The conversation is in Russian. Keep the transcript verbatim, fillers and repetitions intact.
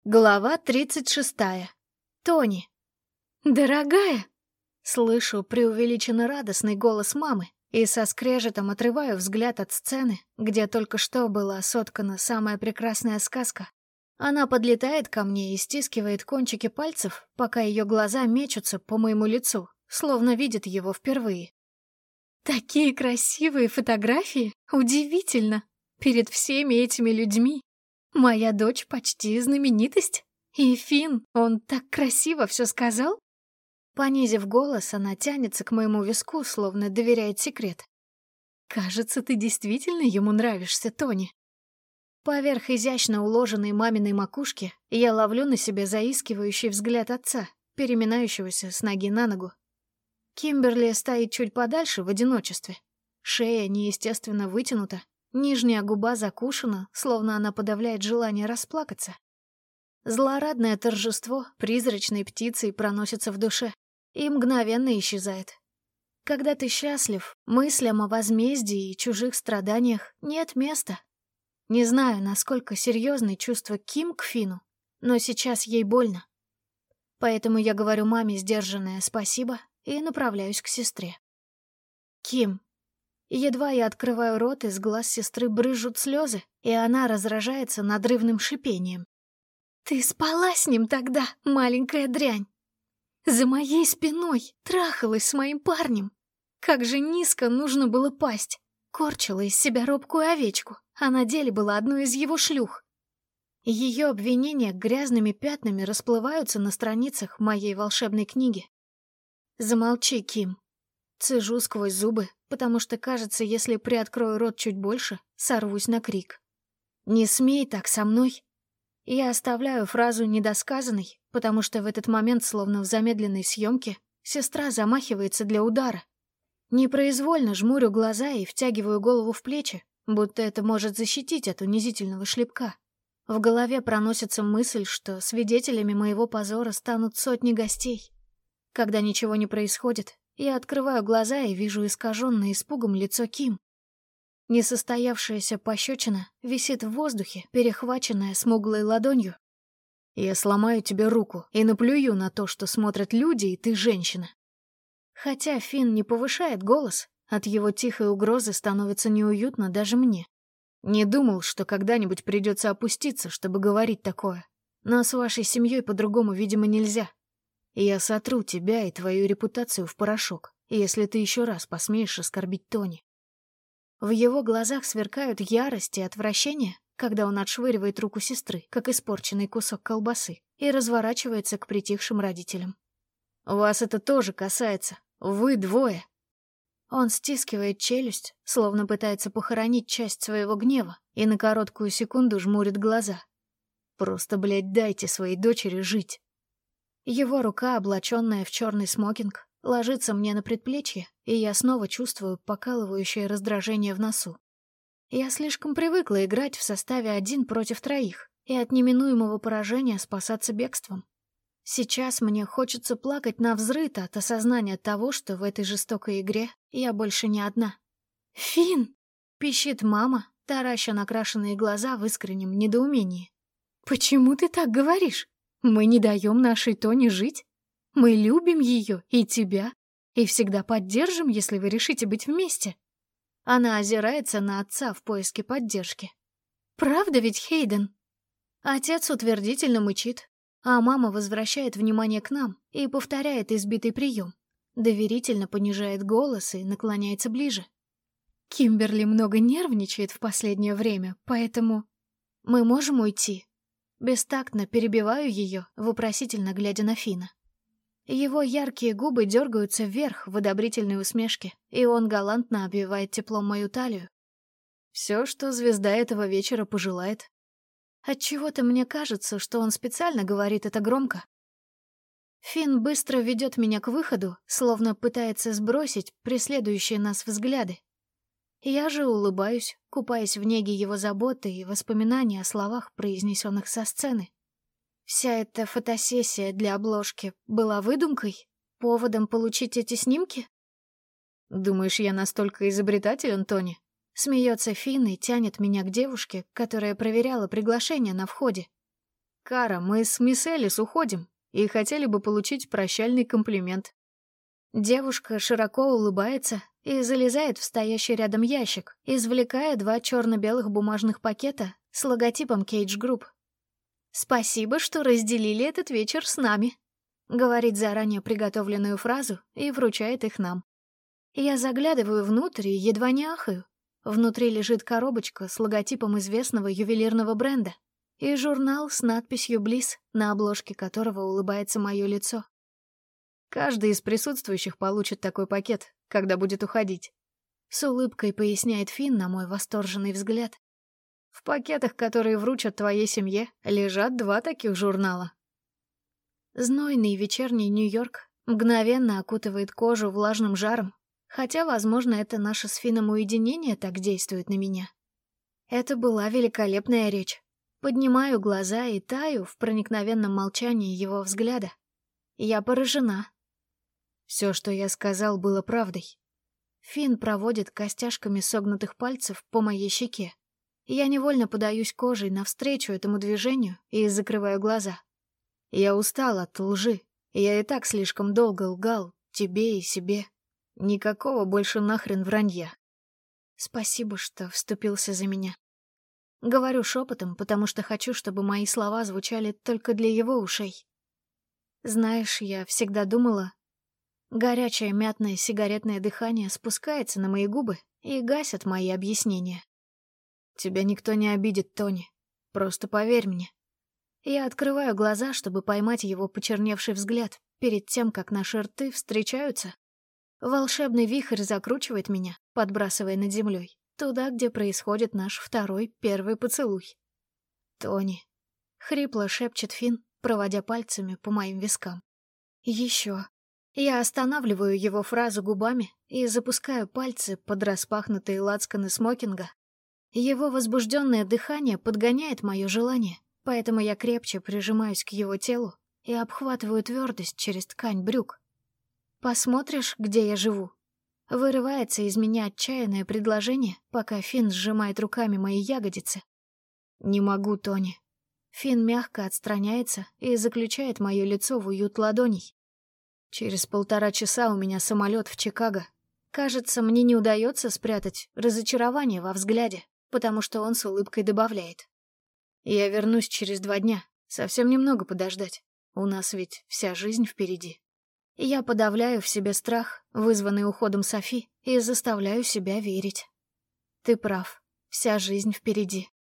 Глава тридцать шестая. Тони. «Дорогая!» Слышу преувеличенно радостный голос мамы и со скрежетом отрываю взгляд от сцены, где только что была соткана самая прекрасная сказка. Она подлетает ко мне и стискивает кончики пальцев, пока ее глаза мечутся по моему лицу, словно видит его впервые. «Такие красивые фотографии! Удивительно! Перед всеми этими людьми! Моя дочь почти знаменитость. И Финн, он так красиво все сказал. Понизив голос, она тянется к моему виску, словно доверяет секрет. Кажется, ты действительно ему нравишься, Тони. Поверх изящно уложенной маминой макушки я ловлю на себе заискивающий взгляд отца, переминающегося с ноги на ногу. Кимберли стоит чуть подальше в одиночестве. Шея неестественно вытянута. Нижняя губа закушена, словно она подавляет желание расплакаться. Злорадное торжество призрачной птицей проносится в душе и мгновенно исчезает. Когда ты счастлив, мыслям о возмездии и чужих страданиях нет места. Не знаю, насколько серьезны чувства Ким к Фину, но сейчас ей больно. Поэтому я говорю маме сдержанное «спасибо» и направляюсь к сестре. Ким. Едва я открываю рот, из глаз сестры брызжут слезы, и она разражается надрывным шипением. «Ты спала с ним тогда, маленькая дрянь! За моей спиной трахалась с моим парнем! Как же низко нужно было пасть! Корчила из себя робкую овечку, а на деле была одной из его шлюх!» Ее обвинения грязными пятнами расплываются на страницах моей волшебной книги. «Замолчи, Ким!» Цежу сквозь зубы, потому что, кажется, если приоткрою рот чуть больше, сорвусь на крик. «Не смей так со мной!» Я оставляю фразу недосказанной, потому что в этот момент, словно в замедленной съемке, сестра замахивается для удара. Непроизвольно жмурю глаза и втягиваю голову в плечи, будто это может защитить от унизительного шлепка. В голове проносится мысль, что свидетелями моего позора станут сотни гостей. Когда ничего не происходит, я открываю глаза и вижу искаженное испугом лицо Ким. Несостоявшаяся пощечина висит в воздухе, перехваченная смуглой ладонью. «Я сломаю тебе руку и наплюю на то, что смотрят люди, и ты женщина». Хотя Финн не повышает голос, от его тихой угрозы становится неуютно даже мне. Не думал, что когда-нибудь придется опуститься, чтобы говорить такое. Но с вашей семьей по-другому, видимо, нельзя. Я сотру тебя и твою репутацию в порошок, если ты еще раз посмеешь оскорбить Тони. В его глазах сверкают ярость и отвращение, когда он отшвыривает руку сестры, как испорченный кусок колбасы, и разворачивается к притихшим родителям. Вас это тоже касается. Вы двое. Он стискивает челюсть, словно пытается похоронить часть своего гнева, и на короткую секунду жмурит глаза. Просто, блядь, дайте своей дочери жить. Его рука, облаченная в черный смокинг, ложится мне на предплечье, и я снова чувствую покалывающее раздражение в носу. Я слишком привыкла играть в составе один против троих и от неминуемого поражения спасаться бегством. Сейчас мне хочется плакать навзрыд от осознания того, что в этой жестокой игре я больше не одна. «Финн!» — пищит мама, тараща накрашенные глаза в искреннем недоумении. «Почему ты так говоришь? Мы не даем нашей Тони жить. Мы любим ее и тебя, и всегда поддержим, если вы решите быть вместе». Она озирается на отца в поиске поддержки. «Правда ведь, Хейден?» Отец утвердительно мычит, а мама возвращает внимание к нам и повторяет избитый прием. Доверительно понижает голос и наклоняется ближе. Кимберли много нервничает в последнее время, поэтому... Мы можем уйти? Бестактно перебиваю ее, вопросительно глядя на Фина. Его яркие губы дергаются вверх в одобрительной усмешке, и он галантно обвивает теплом мою талию. Все, что звезда этого вечера пожелает. Отчего-то мне кажется, что он специально говорит это громко. Финн быстро ведет меня к выходу, словно пытается сбросить преследующие нас взгляды. Я же улыбаюсь, купаясь в неге его заботы и воспоминаний о словах, произнесенных со сцены. Вся эта фотосессия для обложки была выдумкой? Поводом получить эти снимки? Думаешь, я настолько изобретателен, Тони? Смеется Финн и тянет меня к девушке, которая проверяла приглашение на входе. «Кара, мы с мисс Элис уходим и хотели бы получить прощальный комплимент». Девушка широко улыбается и залезает в стоящий рядом ящик, извлекая два черно-белых бумажных пакета с логотипом Кейдж Групп. «Спасибо, что разделили этот вечер с нами», — говорит заранее приготовленную фразу и вручает их нам. Я заглядываю внутрь и едва не ахаю. Внутри лежит коробочка с логотипом известного ювелирного бренда и журнал с надписью «Блисс», на обложке которого улыбается мое лицо. «Каждый из присутствующих получит такой пакет, когда будет уходить», — с улыбкой поясняет Финн на мой восторженный взгляд. «В пакетах, которые вручат твоей семье, лежат два таких журнала». Знойный вечерний Нью-Йорк мгновенно окутывает кожу влажным жаром, хотя, возможно, это наше с Финном уединение так действует на меня. Это была великолепная речь. Поднимаю глаза и таю в проникновенном молчании его взгляда. Я поражена. Все, что я сказал, было правдой. Финн проводит костяшками согнутых пальцев по моей щеке. Я невольно подаюсь кожей навстречу этому движению и закрываю глаза. Я устал от лжи. Я и так слишком долго лгал тебе и себе. Никакого больше нахрен вранья. Спасибо, что вступился за меня. Говорю шепотом, потому что хочу, чтобы мои слова звучали только для его ушей. Знаешь, я всегда думала... Горячее мятное сигаретное дыхание спускается на мои губы и гасит мои объяснения. Тебя никто не обидит, Тони. Просто поверь мне. Я открываю глаза, чтобы поймать его почерневший взгляд перед тем, как наши рты встречаются. Волшебный вихрь закручивает меня, подбрасывая над землей, туда, где происходит наш второй первый поцелуй. «Тони», — хрипло шепчет Финн, проводя пальцами по моим вискам. «Еще». Я останавливаю его фразу губами и запускаю пальцы под распахнутые лацканы смокинга. Его возбужденное дыхание подгоняет мое желание, поэтому я крепче прижимаюсь к его телу и обхватываю твердость через ткань брюк. «Посмотришь, где я живу?» Вырывается из меня отчаянное предложение, пока Финн сжимает руками мои ягодицы. «Не могу, Тони». Финн мягко отстраняется и заключает мое лицо в уют ладоней. «Через полтора часа у меня самолет в Чикаго. Кажется, мне не удается спрятать разочарование во взгляде, потому что он с улыбкой добавляет. Я вернусь через два дня, совсем немного подождать. У нас ведь вся жизнь впереди». Я подавляю в себе страх, вызванный уходом Софи, и заставляю себя верить. Ты прав, вся жизнь впереди.